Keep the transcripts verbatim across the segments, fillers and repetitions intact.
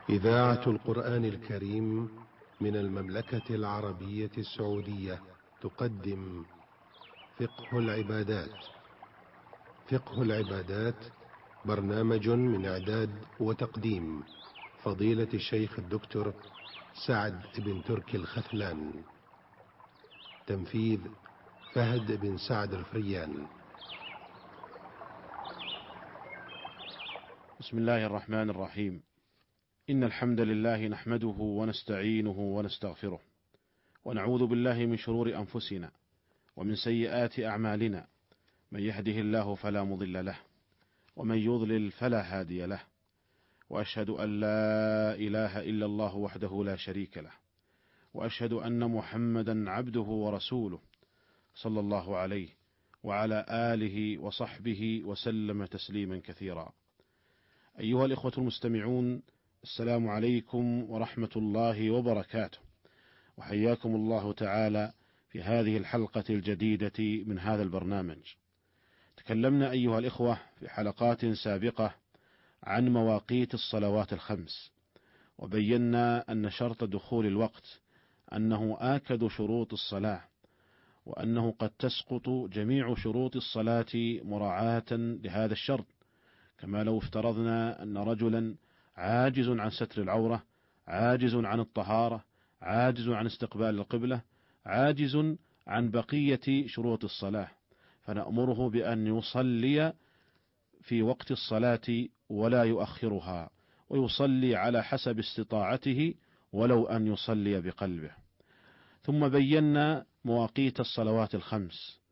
إذاعة القرآن الكريم من المملكة العربية السعودية تقدم فقه العبادات. فقه العبادات برنامج من إعداد وتقديم فضيلة الشيخ الدكتور سعد بن تركي الخثلان. تنفيذ فهد بن سعد الفريان. بسم الله الرحمن الرحيم. إن الحمد لله نحمده ونستعينه ونستغفره، ونعوذ بالله من شرور أنفسنا ومن سيئات أعمالنا، من يهده الله فلا مضل له ومن يضلل فلا هادي له، وأشهد أن لا إله إلا الله وحده لا شريك له، وأشهد أن محمدا عبده ورسوله صلى الله عليه وعلى آله وصحبه وسلم تسليما كثيرا. أيها الإخوة المستمعون، السلام عليكم ورحمة الله وبركاته، وحياكم الله تعالى في هذه الحلقة الجديدة من هذا البرنامج. تكلمنا أيها الإخوة في حلقات سابقة عن مواقيت الصلوات الخمس، وبينا أن شرط دخول الوقت أنه آكد شروط الصلاة، وأنه قد تسقط جميع شروط الصلاة مراعاة لهذا الشرط، كما لو افترضنا أن رجلا عاجز عن ستر العورة، عاجز عن الطهارة، عاجز عن استقبال القبلة، عاجز عن بقية شروط الصلاة، فنأمره بأن يصلي في وقت الصلاة ولا يؤخرها، ويصلي على حسب استطاعته ولو أن يصلي بقلبه. ثم بينا مواقيت الصلوات الخمس،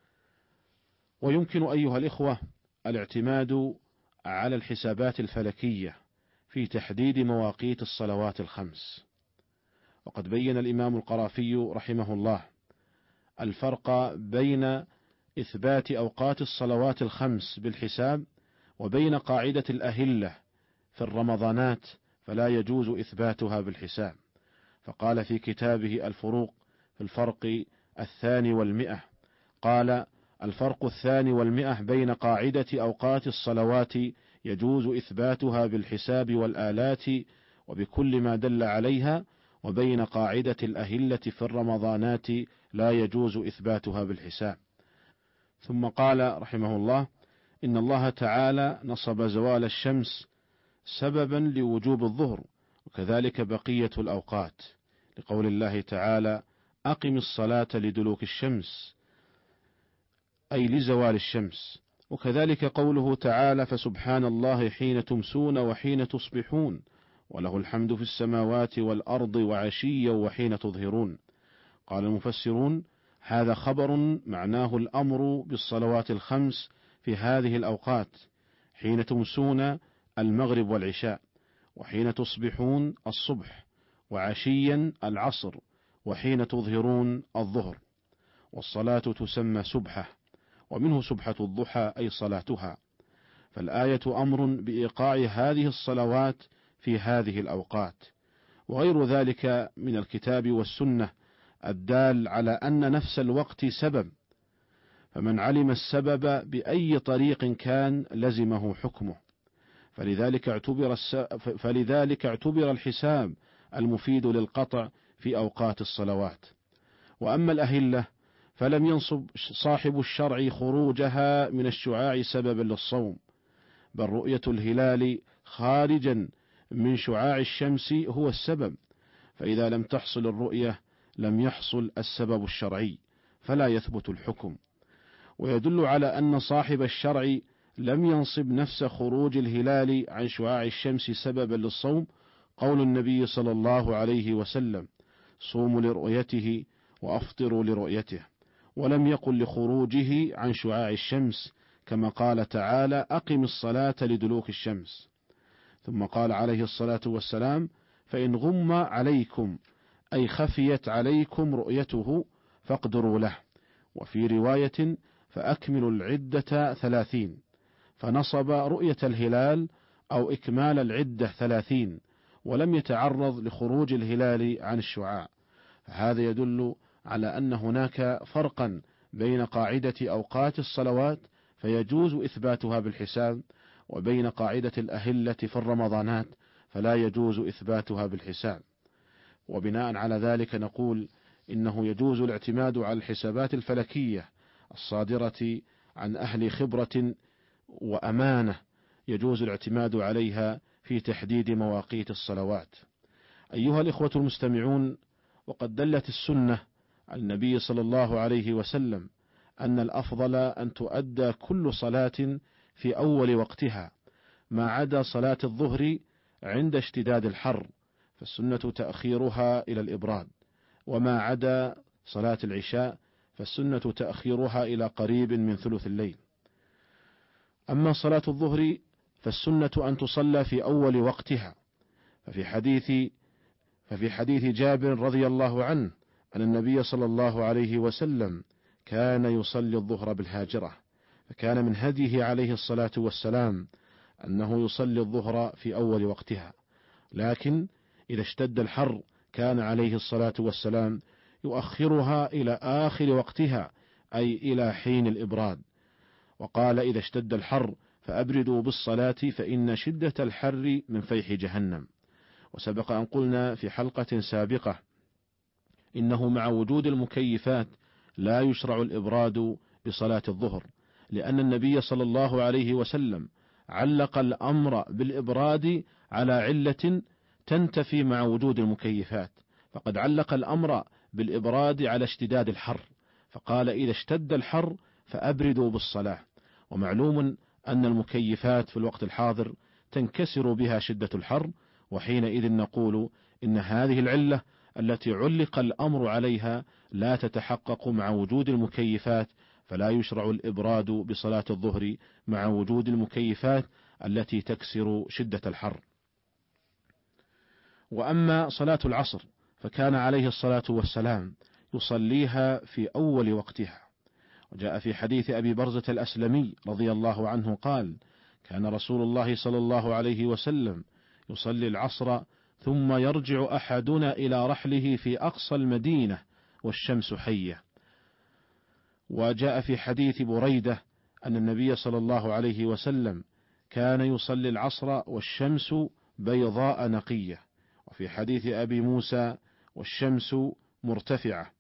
ويمكن أيها الإخوة الاعتماد على الحسابات الفلكية في تحديد مواقيت الصلوات الخمس. وقد بين الإمام القرافي رحمه الله الفرق بين إثبات أوقات الصلوات الخمس بالحساب وبين قاعدة الأهلة في الرمضانات فلا يجوز إثباتها بالحساب، فقال في كتابه الفروق في الفرق الثاني والمئة، قال: الفرق الثاني والمئة بين قاعدة أوقات الصلوات يجوز إثباتها بالحساب والآلات وبكل ما دل عليها، وبين قاعدة الأهلة في الرمضانات لا يجوز إثباتها بالحساب. ثم قال رحمه الله: إن الله تعالى نصب زوال الشمس سببا لوجوب الظهر، وكذلك بقية الأوقات، لقول الله تعالى: أقم الصلاة لدلوك الشمس، أي لزوال الشمس. وكذلك قوله تعالى: فسبحان الله حين تمسون وحين تصبحون وله الحمد في السماوات والأرض وعشيا وحين تظهرون. قال المفسرون: هذا خبر معناه الأمر بالصلوات الخمس في هذه الأوقات: حين تمسون المغرب والعشاء، وحين تصبحون الصبح، وعشيا العصر، وحين تظهرون الظهر. والصلاة تسمى سبحة، ومنه سبحة الضحى أي صلاتها، فالآية أمر بإيقاع هذه الصلوات في هذه الأوقات، وغير ذلك من الكتاب والسنة الدال على أن نفس الوقت سبب، فمن علم السبب بأي طريق كان لزمه حكمه، فلذلك اعتبر, فلذلك اعتبر الحساب المفيد للقطع في أوقات الصلوات. وأما الأهلة فلم ينصب صاحب الشرع خروجها من الشعاع سببا للصوم، بل رؤية الهلال خارجا من شعاع الشمس هو السبب، فإذا لم تحصل الرؤية لم يحصل السبب الشرعي فلا يثبت الحكم. ويدل على أن صاحب الشرع لم ينصب نفس خروج الهلال عن شعاع الشمس سببا للصوم قول النبي صلى الله عليه وسلم: صوموا لرؤيته وأفطروا لرؤيته، ولم يقل لخروجه عن شعاع الشمس، كما قال تعالى: أقم الصلاة لدلوك الشمس. ثم قال عليه الصلاة والسلام: فإن غم عليكم أي خفيت عليكم رؤيته فاقدروا له. وفي رواية: فأكملوا العدة ثلاثين، فنصب رؤية الهلال أو إكمال العدة ثلاثين، ولم يتعرض لخروج الهلال عن الشعاع. فهذا يدل على أن هناك فرقا بين قاعدة أوقات الصلوات فيجوز إثباتها بالحساب، وبين قاعدة الأهلة في الرمضانات فلا يجوز إثباتها بالحساب. وبناء على ذلك نقول إنه يجوز الاعتماد على الحسابات الفلكية الصادرة عن أهل خبرة وأمانة، يجوز الاعتماد عليها في تحديد مواقيت الصلوات. أيها الإخوة المستمعون، وقد دلت السنة عن النبي صلى الله عليه وسلم أن الأفضل أن تؤدى كل صلاة في أول وقتها ما عدا صلاة الظهر عند اشتداد الحر، فالسنة تأخيرها إلى الإبراد، وما عدا صلاة العشاء فالسنة تأخيرها إلى قريب من ثلث الليل. أما صلاة الظهر فالسنة أن تصلى في أول وقتها، ففي حديث ففي حديث جابر رضي الله عنه أن النبي صلى الله عليه وسلم كان يصلي الظهر بالهاجرة، فكان من هديه عليه الصلاة والسلام أنه يصلي الظهر في أول وقتها، لكن إذا اشتد الحر كان عليه الصلاة والسلام يؤخرها إلى آخر وقتها، أي إلى حين الإبراد. وقال: إذا اشتد الحر فأبردوا بالصلاة فإن شدة الحر من فيح جهنم. وسبق أن قلنا في حلقة سابقة إنه مع وجود المكيفات لا يشرع الإبراد بصلاة الظهر، لأن النبي صلى الله عليه وسلم علق الأمر بالإبراد على علة تنتفي مع وجود المكيفات، فقد علق الأمر بالإبراد على اشتداد الحر، فقال: إذا اشتد الحر فأبردوا بالصلاة. ومعلوم أن المكيفات في الوقت الحاضر تنكسر بها شدة الحر، وحينئذ نقول إن هذه العلة التي علق الأمر عليها لا تتحقق مع وجود المكيفات، فلا يشرع الإبراد بصلاة الظهر مع وجود المكيفات التي تكسر شدة الحر. وأما صلاة العصر فكان عليه الصلاة والسلام يصليها في أول وقتها، وجاء في حديث أبي برزة الأسلمي رضي الله عنه قال: كان رسول الله صلى الله عليه وسلم يصلي العصر ثم يرجع أحدنا إلى رحله في أقصى المدينة والشمس حية. وجاء في حديث بريدة أن النبي صلى الله عليه وسلم كان يصلي العصر والشمس بيضاء نقية. وفي حديث أبي موسى: والشمس مرتفعة.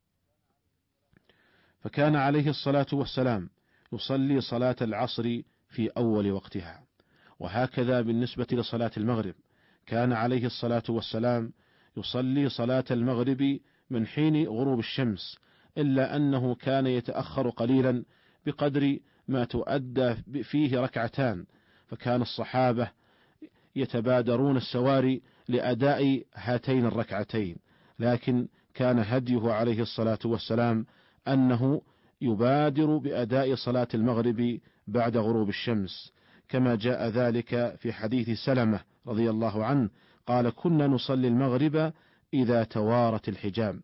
فكان عليه الصلاة والسلام يصلي صلاة العصر في أول وقتها. وهكذا بالنسبة لصلاة المغرب، كان عليه الصلاة والسلام يصلي صلاة المغرب من حين غروب الشمس، إلا أنه كان يتأخر قليلا بقدر ما تؤدى فيه ركعتان، فكان الصحابة يتبادرون السواري لأداء هاتين الركعتين، لكن كان هديه عليه الصلاة والسلام أنه يبادر بأداء صلاة المغرب بعد غروب الشمس، كما جاء ذلك في حديث سلمة رضي الله عنه قال: كنا نصلي المغرب إذا توارت الحجاب.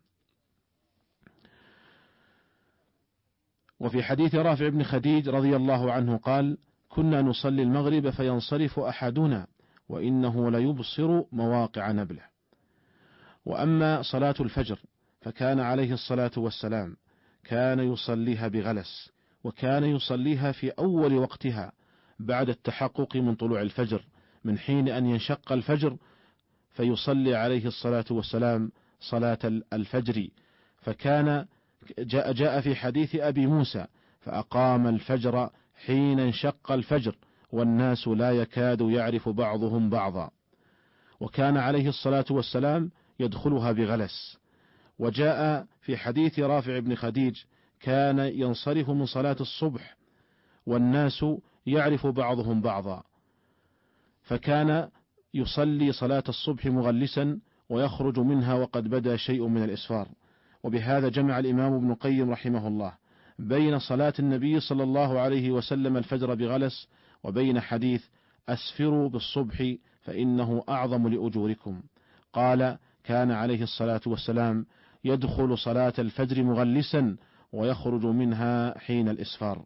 وفي حديث رافع بن خديج رضي الله عنه قال: كنا نصلي المغرب فينصرف أحدنا وإنه ليبصر مواقع نبله. وأما صلاة الفجر فكان عليه الصلاة والسلام كان يصليها بغلس، وكان يصليها في أول وقتها بعد التحقق من طلوع الفجر، من حين أن ينشق الفجر فيصلي عليه الصلاة والسلام صلاة الفجر. فكان جاء, جاء في حديث أبي موسى: فأقام الفجر حين انشق الفجر والناس لا يكاد يعرف بعضهم بعضا. وكان عليه الصلاة والسلام يدخلها بغلس. وجاء في حديث رافع بن خديج: كان ينصرف من صلاة الصبح والناس يعرف بعضهم بعضا، فكان يصلي صلاة الصبح مغلسا ويخرج منها وقد بدا شيء من الإسفار. وبهذا جمع الإمام ابن القيم رحمه الله بين صلاة النبي صلى الله عليه وسلم الفجر بغلس وبين حديث: أسفروا بالصبح فإنه أعظم لأجوركم. قال: كان عليه الصلاة والسلام يدخل صلاة الفجر مغلسا ويخرج منها حين الإسفار.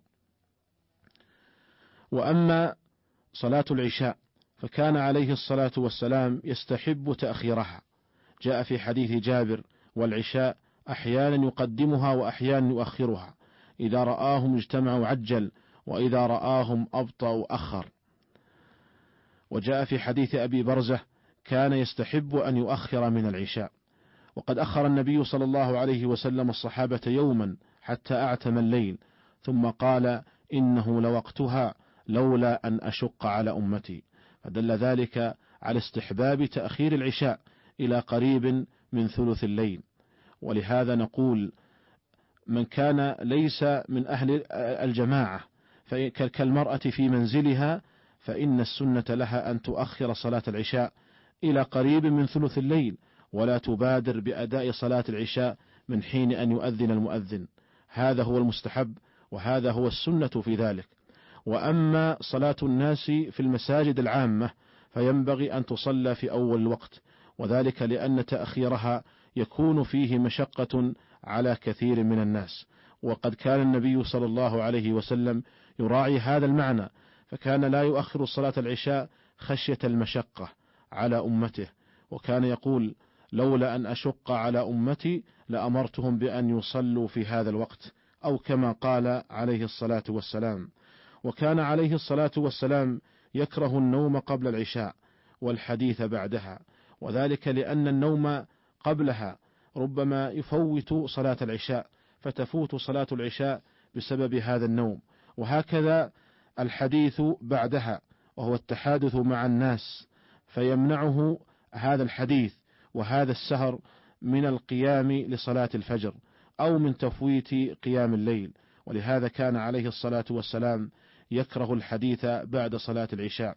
وأما صلاة العشاء فكان عليه الصلاة والسلام يستحب تأخيرها. جاء في حديث جابر: والعشاء أحيانا يقدمها وأحيانا يؤخرها، إذا رآهم اجتمعوا عجل وإذا رآهم أبطأوا أخر. وجاء في حديث أبي برزة: كان يستحب أن يؤخر من العشاء. وقد أخر النبي صلى الله عليه وسلم الصحابة يوما حتى أعتم الليل، ثم قال: إنه لوقتها لولا أن أشق على أمتي. فدل ذلك على استحباب تأخير العشاء إلى قريب من ثلث الليل. ولهذا نقول: من كان ليس من أهل الجماعة كالمرأة في منزلها، فإن السنة لها أن تؤخر صلاة العشاء إلى قريب من ثلث الليل، ولا تبادر بأداء صلاة العشاء من حين أن يؤذن المؤذن. هذا هو المستحب، وهذا هو السنة في ذلك. وأما صلاة الناس في المساجد العامة فينبغي أن تصلى في أول الوقت، وذلك لأن تأخيرها يكون فيه مشقة على كثير من الناس. وقد كان النبي صلى الله عليه وسلم يراعي هذا المعنى، فكان لا يؤخر صلاة العشاء خشية المشقة على أمته، وكان يقول: لولا أن أشق على أمتي لأمرتهم بأن يصلوا في هذا الوقت، أو كما قال عليه الصلاة والسلام. وكان عليه الصلاة والسلام يكره النوم قبل العشاء والحديث بعدها، وذلك لأن النوم قبلها ربما يفوت صلاة العشاء، فتفوت صلاة العشاء بسبب هذا النوم. وهكذا الحديث بعدها، وهو التحادث مع الناس، فيمنعه هذا الحديث وهذا السهر من القيام لصلاة الفجر أو من تفويت قيام الليل. ولهذا كان عليه الصلاة والسلام يكره الحديث بعد صلاة العشاء.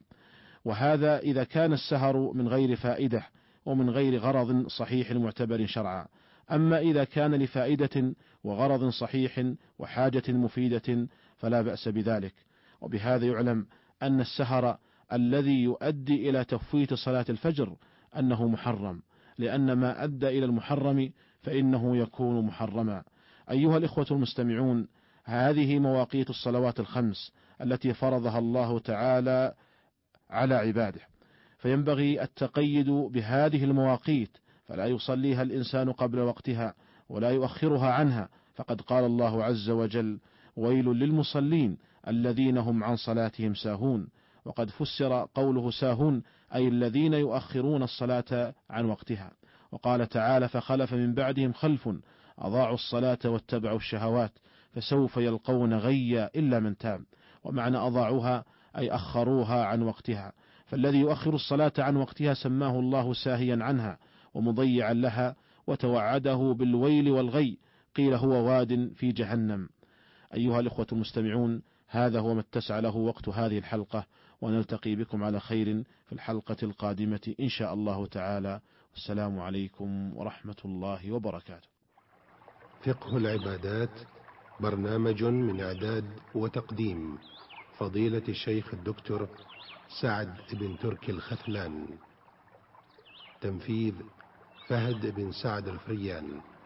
وهذا إذا كان السهر من غير فائدة ومن غير غرض صحيح معتبر شرعا. أما إذا كان لفائدة وغرض صحيح وحاجة مفيدة فلا بأس بذلك. وبهذا يعلم أن السهر الذي يؤدي إلى تفويت صلاة الفجر أنه محرم، لأن ما أدى إلى المحرم فإنه يكون محرما. أيها الإخوة المستمعون، هذه مواقيت الصلوات الخمس التي فرضها الله تعالى على عباده، فينبغي التقيد بهذه المواقيت، فلا يصليها الإنسان قبل وقتها ولا يؤخرها عنها. فقد قال الله عز وجل: ويل للمصلين الذين هم عن صلاتهم ساهون. وقد فسر قوله ساهون أي الذين يؤخرون الصلاة عن وقتها. وقال تعالى: فخلف من بعدهم خلف أضاعوا الصلاة واتبعوا الشهوات فسوف يلقون غيا إلا من تاب. ومعنى أضاعوها أي أخروها عن وقتها. فالذي يؤخر الصلاة عن وقتها سماه الله ساهيا عنها ومضيعا لها، وتوعده بالويل والغي، قيل هو واد في جهنم. أيها الإخوة المستمعون، هذا هو ما اتسع له وقت هذه الحلقة، ونلتقي بكم على خير في الحلقة القادمة إن شاء الله تعالى. والسلام عليكم ورحمة الله وبركاته. فقه العبادات، برنامج من إعداد وتقديم فضيلة الشيخ الدكتور سعد بن تركي الختلان، تنفيذ فهد بن سعد الفريان.